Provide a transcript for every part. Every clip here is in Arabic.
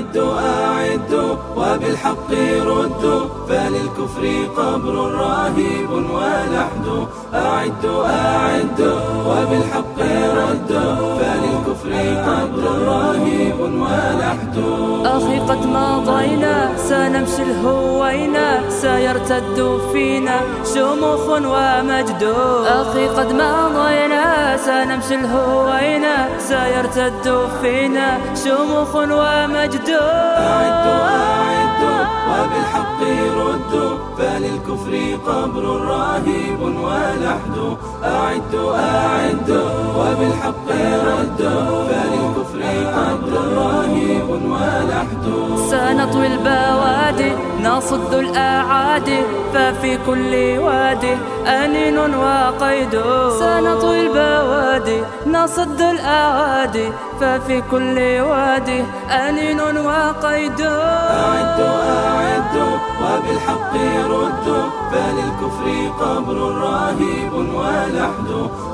أعدوا أعدوا وبالحق ردوا، فللكفر قبر رهيب ولحد. أعدوا أعدوا وبالحق ردوا، فللكفر قبر رهيب ولحد. أخي قد مضينا سنمشي الهوينا، سيرتد فينا شموخ ومجد. أخي قد مضينا سنمشي الهوينا، سيرتد فينا شموخ ومجد. أعدوا أعدوا وبالحق ردوا، فللكفر قبر رهيب ولحد. أعدوا أعدوا وبالحق ردوا، فللكفر قبر رهيب ولحد. سنطوي البوادي نصد الأعادي، ففي كل وادي أنين وقيد. سنطوي البوادي نصد الأعادي، ففي كل وادي أنين وقيد. أعدوا أعدوا وبالحق ردوا، فللكفر قبر رهيب ولحد.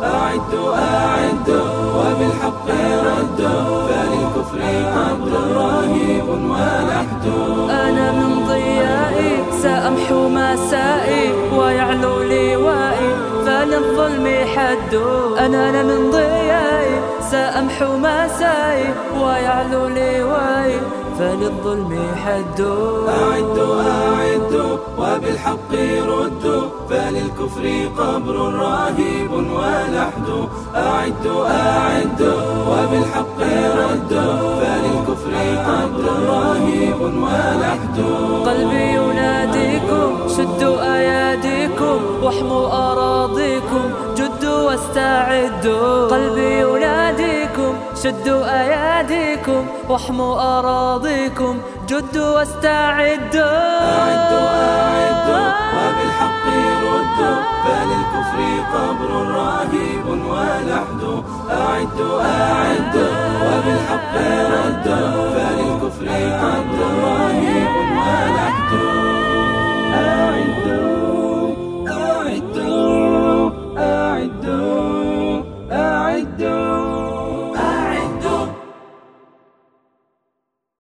أعدوا أعدوا وبالحق ردوا، فللكفر قبر رهيب ولحد. أنا من ضيائي سأمحو مسائي، ويعلو لوائي فللظلم حد. أنا من ضيائي سأمحو مسائي، ويعلو لوائي فللظلم حد. أعدوا أعدوا وبالحق ردوا، فللكفر قبر رهيب ولحد. أعدوا أعدوا وبالحق ردوا، فللكفر قبر رهيب ولحد. قلبي يناديكم شدوا أياديكم، واحموا أراضيكم جدوا واستعدوا. قلبي يناديكم شدوا أياديكم، واحموا أراضيكم جدوا واستعدوا. أعدوا أعدوا وبالحق ردوا، فللكفر قبر رهيب ولحد. أعدوا أعدوا وبالحق ردوا،